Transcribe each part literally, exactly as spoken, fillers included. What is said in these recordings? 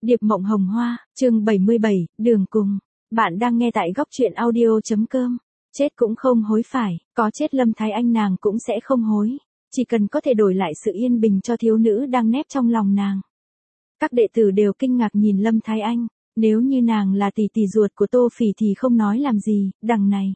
Điệp Mộng Hồng Hoa, chương bảy mươi bảy, đường cùng. Bạn đang nghe tại góc truyện audio.com. Chết cũng không hối phải, có chết Lâm Thái Anh nàng cũng sẽ không hối. Chỉ cần có thể đổi lại sự yên bình cho thiếu nữ đang nép trong lòng nàng. Các đệ tử đều kinh ngạc nhìn Lâm Thái Anh. Nếu như nàng là tỷ tỷ ruột của Tô Phỉ thì không nói làm gì, đằng này.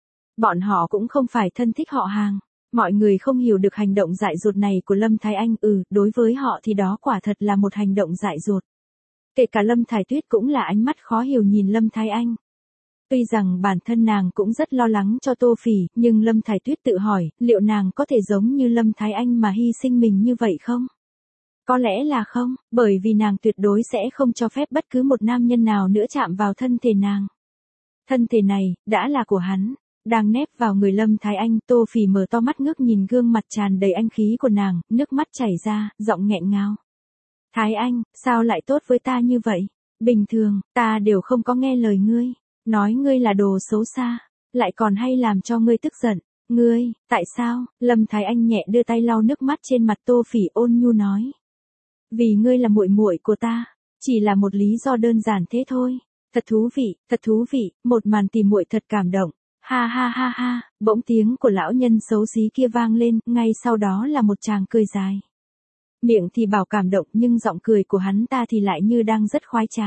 Bọn họ cũng không phải thân thích họ hàng. Mọi người không hiểu được hành động dại dột này của Lâm Thái Anh, ừ, đối với họ thì đó quả thật là một hành động dại dột. Kể cả Lâm Thải Tuyết cũng là ánh mắt khó hiểu nhìn Lâm Thái Anh. Tuy rằng bản thân nàng cũng rất lo lắng cho Tô Phỉ, nhưng Lâm Thải Tuyết tự hỏi, liệu nàng có thể giống như Lâm Thái Anh mà hy sinh mình như vậy không? Có lẽ là không, bởi vì nàng tuyệt đối sẽ không cho phép bất cứ một nam nhân nào nữa chạm vào thân thể nàng. Thân thể này, đã là của hắn. Đang nép vào người Lâm Thái Anh, Tô Phỉ mở to mắt ngước nhìn gương mặt tràn đầy anh khí của nàng, nước mắt chảy ra, giọng nghẹn ngào. Thái Anh, sao lại tốt với ta như vậy? Bình thường, ta đều không có nghe lời ngươi. Nói ngươi là đồ xấu xa, lại còn hay làm cho ngươi tức giận. Ngươi, tại sao? Lâm Thái Anh nhẹ đưa tay lau nước mắt trên mặt Tô Phỉ, ôn nhu nói. Vì ngươi là muội muội của ta, chỉ là một lý do đơn giản thế thôi. Thật thú vị, thật thú vị, một màn tìm muội thật cảm động. Ha ha ha ha, bỗng tiếng của lão nhân xấu xí kia vang lên, ngay sau đó là một tràng cười dài. Miệng thì bảo cảm động nhưng giọng cười của hắn ta thì lại như đang rất khoái trá.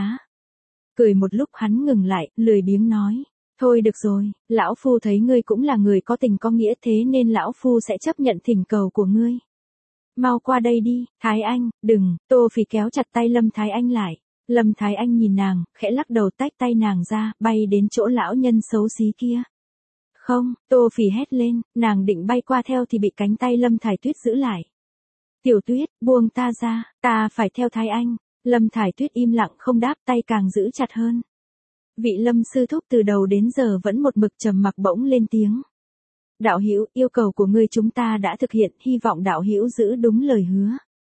Cười một lúc hắn ngừng lại, lười biếng nói. Thôi được rồi, lão phu thấy ngươi cũng là người có tình có nghĩa thế nên lão phu sẽ chấp nhận thỉnh cầu của ngươi. Mau qua đây đi, Thái Anh, đừng, Tô Phỉ kéo chặt tay Lâm Thái Anh lại. Lâm Thái Anh nhìn nàng, khẽ lắc đầu tách tay nàng ra, bay đến chỗ lão nhân xấu xí kia. Không, Tô Phỉ hét lên, nàng định bay qua theo thì bị cánh tay Lâm Thải Tuyết giữ lại. Tiểu Tuyết, buông ta ra, ta phải theo Thái Anh. Lâm Thải Tuyết im lặng không đáp, tay càng giữ chặt hơn. Vị Lâm sư thúc từ đầu đến giờ vẫn một mực trầm mặc bỗng lên tiếng. Đạo hữu, yêu cầu của ngươi chúng ta đã thực hiện, hy vọng đạo hữu giữ đúng lời hứa.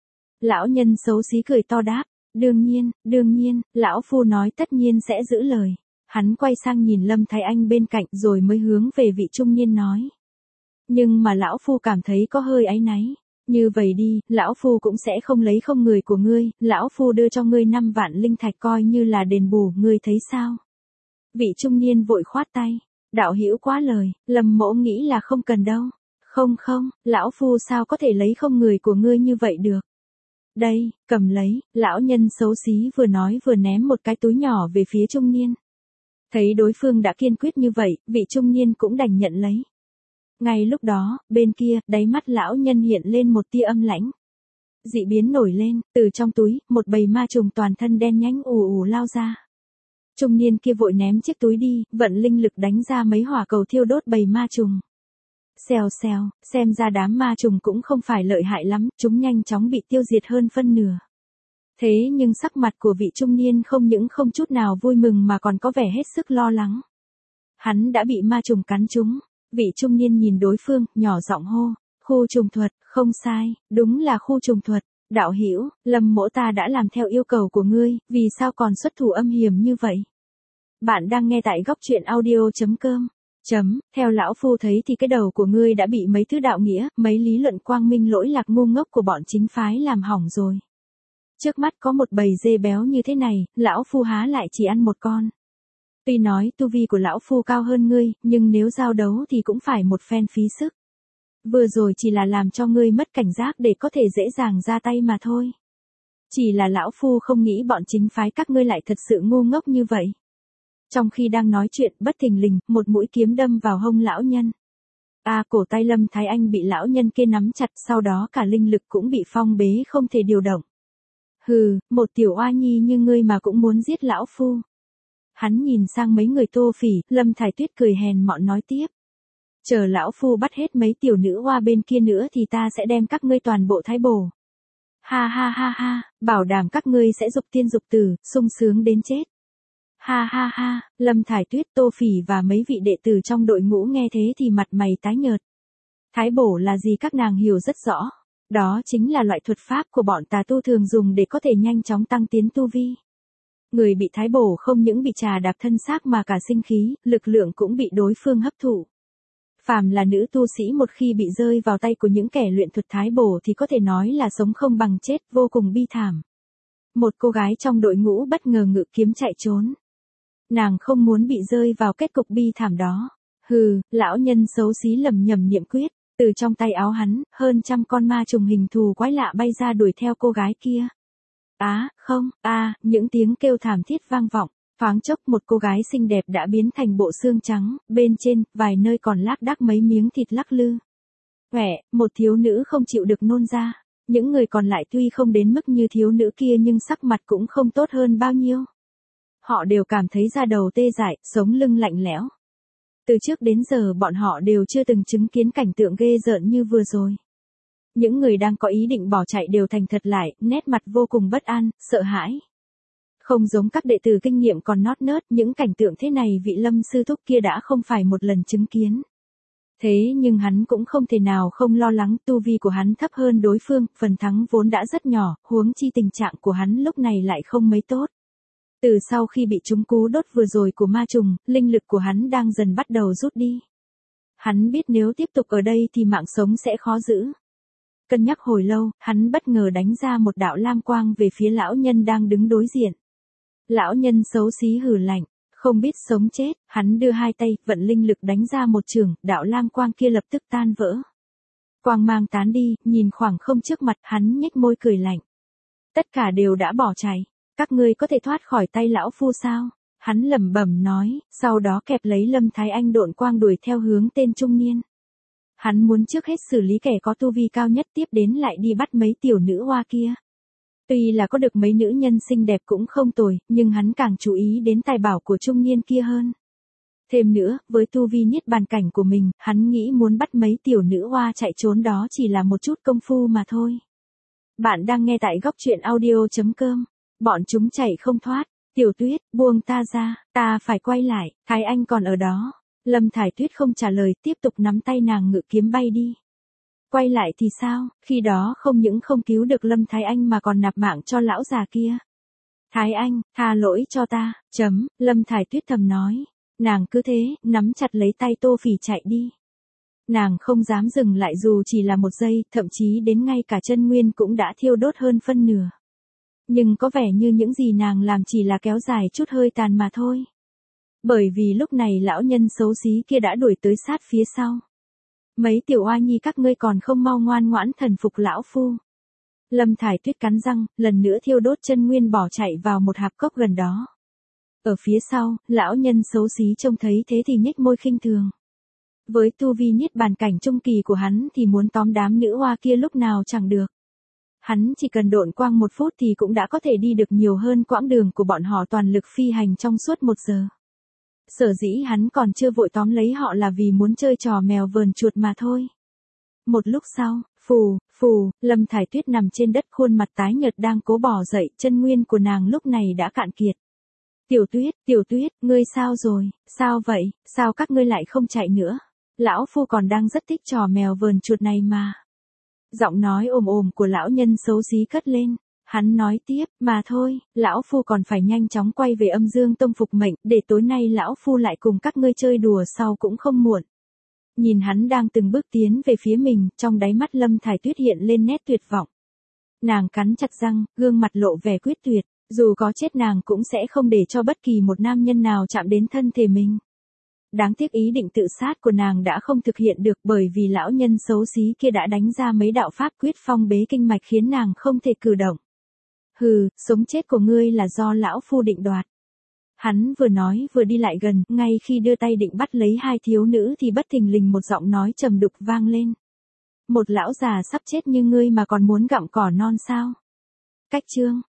Lão nhân xấu xí cười to đáp, đương nhiên, đương nhiên, lão phu nói tất nhiên sẽ giữ lời. Hắn quay sang nhìn Lâm Thái Anh bên cạnh rồi mới hướng về vị trung niên nói. Nhưng mà lão phu cảm thấy có hơi áy náy. Như vậy đi, lão phu cũng sẽ không lấy không người của ngươi, lão phu đưa cho ngươi năm vạn linh thạch coi như là đền bù, ngươi thấy sao? Vị trung niên vội khoát tay. Đạo hữu quá lời, Lâm mỗ nghĩ là không cần đâu. Không không, lão phu sao có thể lấy không người của ngươi như vậy được? Đây, cầm lấy, lão nhân xấu xí vừa nói vừa ném một cái túi nhỏ về phía trung niên. Thấy đối phương đã kiên quyết như vậy, vị trung niên cũng đành nhận lấy. Ngay lúc đó, bên kia, đáy mắt lão nhân hiện lên một tia âm lãnh. Dị biến nổi lên, từ trong túi, một bầy ma trùng toàn thân đen nhánh ù ù lao ra. Trung niên kia vội ném chiếc túi đi, vận linh lực đánh ra mấy hỏa cầu thiêu đốt bầy ma trùng. Xèo xèo, xem ra đám ma trùng cũng không phải lợi hại lắm, chúng nhanh chóng bị tiêu diệt hơn phân nửa. Thế nhưng sắc mặt của vị trung niên không những không chút nào vui mừng mà còn có vẻ hết sức lo lắng. Hắn đã bị ma trùng cắn trúng. Vị trung niên nhìn đối phương, nhỏ giọng hô, khu trùng thuật, không sai, đúng là khu trùng thuật. Đạo hữu, Lâm mỗ ta đã làm theo yêu cầu của ngươi, vì sao còn xuất thủ âm hiểm như vậy? Bạn đang nghe tại góc truyện audio.com. Chấm, theo lão phu thấy thì cái đầu của ngươi đã bị mấy thứ đạo nghĩa, mấy lý luận quang minh lỗi lạc ngu ngốc của bọn chính phái làm hỏng rồi. Trước mắt có một bầy dê béo như thế này, lão phu há lại chỉ ăn một con. Tuy nói tu vi của lão phu cao hơn ngươi, nhưng nếu giao đấu thì cũng phải một phen phí sức. Vừa rồi chỉ là làm cho ngươi mất cảnh giác để có thể dễ dàng ra tay mà thôi. Chỉ là lão phu không nghĩ bọn chính phái các ngươi lại thật sự ngu ngốc như vậy. Trong khi đang nói chuyện, bất thình lình, một mũi kiếm đâm vào hông lão nhân. A à, cổ tay Lâm Thái Anh bị lão nhân kia nắm chặt, sau đó cả linh lực cũng bị phong bế không thể điều động. Hừ, một tiểu oa nhi như ngươi mà cũng muốn giết lão phu. Hắn nhìn sang mấy người Tô Phỉ, Lâm Thải Tuyết cười hèn mọn nói tiếp. Chờ lão phu bắt hết mấy tiểu nữ hoa bên kia nữa thì ta sẽ đem các ngươi toàn bộ thái bổ. Ha ha ha ha, bảo đảm các ngươi sẽ dục tiên dục tử, sung sướng đến chết. Ha ha ha, Lâm Thải Tuyết, Tô Phỉ và mấy vị đệ tử trong đội ngũ nghe thế thì mặt mày tái nhợt. Thái bổ là gì các nàng hiểu rất rõ. Đó chính là loại thuật pháp của bọn tà tu thường dùng để có thể nhanh chóng tăng tiến tu vi. Người bị thái bổ không những bị trà đạp thân xác mà cả sinh khí, lực lượng cũng bị đối phương hấp thụ. Phàm là nữ tu sĩ một khi bị rơi vào tay của những kẻ luyện thuật thái bổ thì có thể nói là sống không bằng chết, vô cùng bi thảm. Một cô gái trong đội ngũ bất ngờ ngự kiếm chạy trốn. Nàng không muốn bị rơi vào kết cục bi thảm đó. Hừ, lão nhân xấu xí lầm nhầm niệm quyết, từ trong tay áo hắn, hơn trăm con ma trùng hình thù quái lạ bay ra đuổi theo cô gái kia. Á, không, a, những tiếng kêu thảm thiết vang vọng, thoáng chốc một cô gái xinh đẹp đã biến thành bộ xương trắng, bên trên, vài nơi còn lác đác mấy miếng thịt lắc lư. Quẻ, một thiếu nữ không chịu được nôn ra, những người còn lại tuy không đến mức như thiếu nữ kia nhưng sắc mặt cũng không tốt hơn bao nhiêu. Họ đều cảm thấy da đầu tê dại, sống lưng lạnh lẽo. Từ trước đến giờ bọn họ đều chưa từng chứng kiến cảnh tượng ghê rợn như vừa rồi. Những người đang có ý định bỏ chạy đều thành thật lại, nét mặt vô cùng bất an, sợ hãi. Không giống các đệ tử kinh nghiệm còn nót nớt, những cảnh tượng thế này vị Lâm sư thúc kia đã không phải một lần chứng kiến. Thế nhưng hắn cũng không thể nào không lo lắng, tu vi của hắn thấp hơn đối phương, phần thắng vốn đã rất nhỏ, huống chi tình trạng của hắn lúc này lại không mấy tốt. Từ sau khi bị trúng cú đốt vừa rồi của ma trùng, linh lực của hắn đang dần bắt đầu rút đi. Hắn biết nếu tiếp tục ở đây thì mạng sống sẽ khó giữ. Cân nhắc hồi lâu, hắn bất ngờ đánh ra một đạo lam quang về phía lão nhân đang đứng đối diện. Lão nhân xấu xí hừ lạnh, không biết sống chết, hắn đưa hai tay, vận linh lực đánh ra một chưởng, đạo lam quang kia lập tức tan vỡ. Quang mang tán đi, nhìn khoảng không trước mặt, hắn nhếch môi cười lạnh. Tất cả đều đã bỏ chạy, các ngươi có thể thoát khỏi tay lão phu sao? Hắn lẩm bẩm nói, sau đó kẹp lấy Lâm Thái Anh độn quang đuổi theo hướng tên trung niên. Hắn muốn trước hết xử lý kẻ có tu vi cao nhất, tiếp đến lại đi bắt mấy tiểu nữ hoa kia. Tuy là có được mấy nữ nhân xinh đẹp cũng không tồi, nhưng hắn càng chú ý đến tài bảo của trung niên kia hơn. Thêm nữa, với tu vi niết bàn cảnh của mình, hắn nghĩ muốn bắt mấy tiểu nữ hoa chạy trốn đó chỉ là một chút công phu mà thôi. Bạn đang nghe tại góc truyện audio chấm com. Bọn chúng chạy không thoát. Tiểu Tuyết, buông ta ra, ta phải quay lại, Thái Anh còn ở đó. Lâm Thải Tuyết không trả lời, tiếp tục nắm tay nàng ngự kiếm bay đi. Quay lại thì sao, khi đó không những không cứu được Lâm Thái Anh mà còn nạp mạng cho lão già kia. Thái Anh, tha lỗi cho ta, chấm, Lâm Thải Tuyết thầm nói. Nàng cứ thế, nắm chặt lấy tay Tô Phỉ chạy đi. Nàng không dám dừng lại dù chỉ là một giây, thậm chí đến ngay cả chân nguyên cũng đã thiêu đốt hơn phân nửa. Nhưng có vẻ như những gì nàng làm chỉ là kéo dài chút hơi tàn mà thôi. Bởi vì lúc này lão nhân xấu xí kia đã đuổi tới sát phía sau. Mấy tiểu oa nhi các ngươi còn không mau ngoan ngoãn thần phục lão phu. Lâm Thải Tuyết cắn răng, lần nữa thiêu đốt chân nguyên bỏ chạy vào một hạp cốc gần đó. Ở phía sau, lão nhân xấu xí trông thấy thế thì nhếch môi khinh thường. Với tu vi niết bàn cảnh trung kỳ của hắn thì muốn tóm đám nữ hoa kia lúc nào chẳng được. Hắn chỉ cần độn quang một phút thì cũng đã có thể đi được nhiều hơn quãng đường của bọn họ toàn lực phi hành trong suốt một giờ. Sở dĩ hắn còn chưa vội tóm lấy họ là vì muốn chơi trò mèo vờn chuột mà thôi. Một lúc sau, phù, phù, Lâm Thải Tuyết nằm trên đất khuôn mặt tái nhợt đang cố bò dậy, chân nguyên của nàng lúc này đã cạn kiệt. Tiểu Tuyết, Tiểu Tuyết, ngươi sao rồi, sao vậy, sao các ngươi lại không chạy nữa? Lão phu còn đang rất thích trò mèo vờn chuột này mà. Giọng nói ồm ồm của lão nhân xấu xí cất lên. Hắn nói tiếp, mà thôi, lão phu còn phải nhanh chóng quay về Âm Dương Tông phục mệnh, để tối nay lão phu lại cùng các ngươi chơi đùa sau cũng không muộn. Nhìn hắn đang từng bước tiến về phía mình, trong đáy mắt Lâm Thải Tuyết hiện lên nét tuyệt vọng. Nàng cắn chặt răng, gương mặt lộ vẻ quyết tuyệt, dù có chết nàng cũng sẽ không để cho bất kỳ một nam nhân nào chạm đến thân thể mình. Đáng tiếc ý định tự sát của nàng đã không thực hiện được bởi vì lão nhân xấu xí kia đã đánh ra mấy đạo pháp quyết phong bế kinh mạch khiến nàng không thể cử động. Hừ, sống chết của ngươi là do lão phu định đoạt. Hắn vừa nói vừa đi lại gần, ngay khi đưa tay định bắt lấy hai thiếu nữ thì bất thình lình một giọng nói trầm đục vang lên. Một lão già sắp chết như ngươi mà còn muốn gặm cỏ non sao? Cách chương,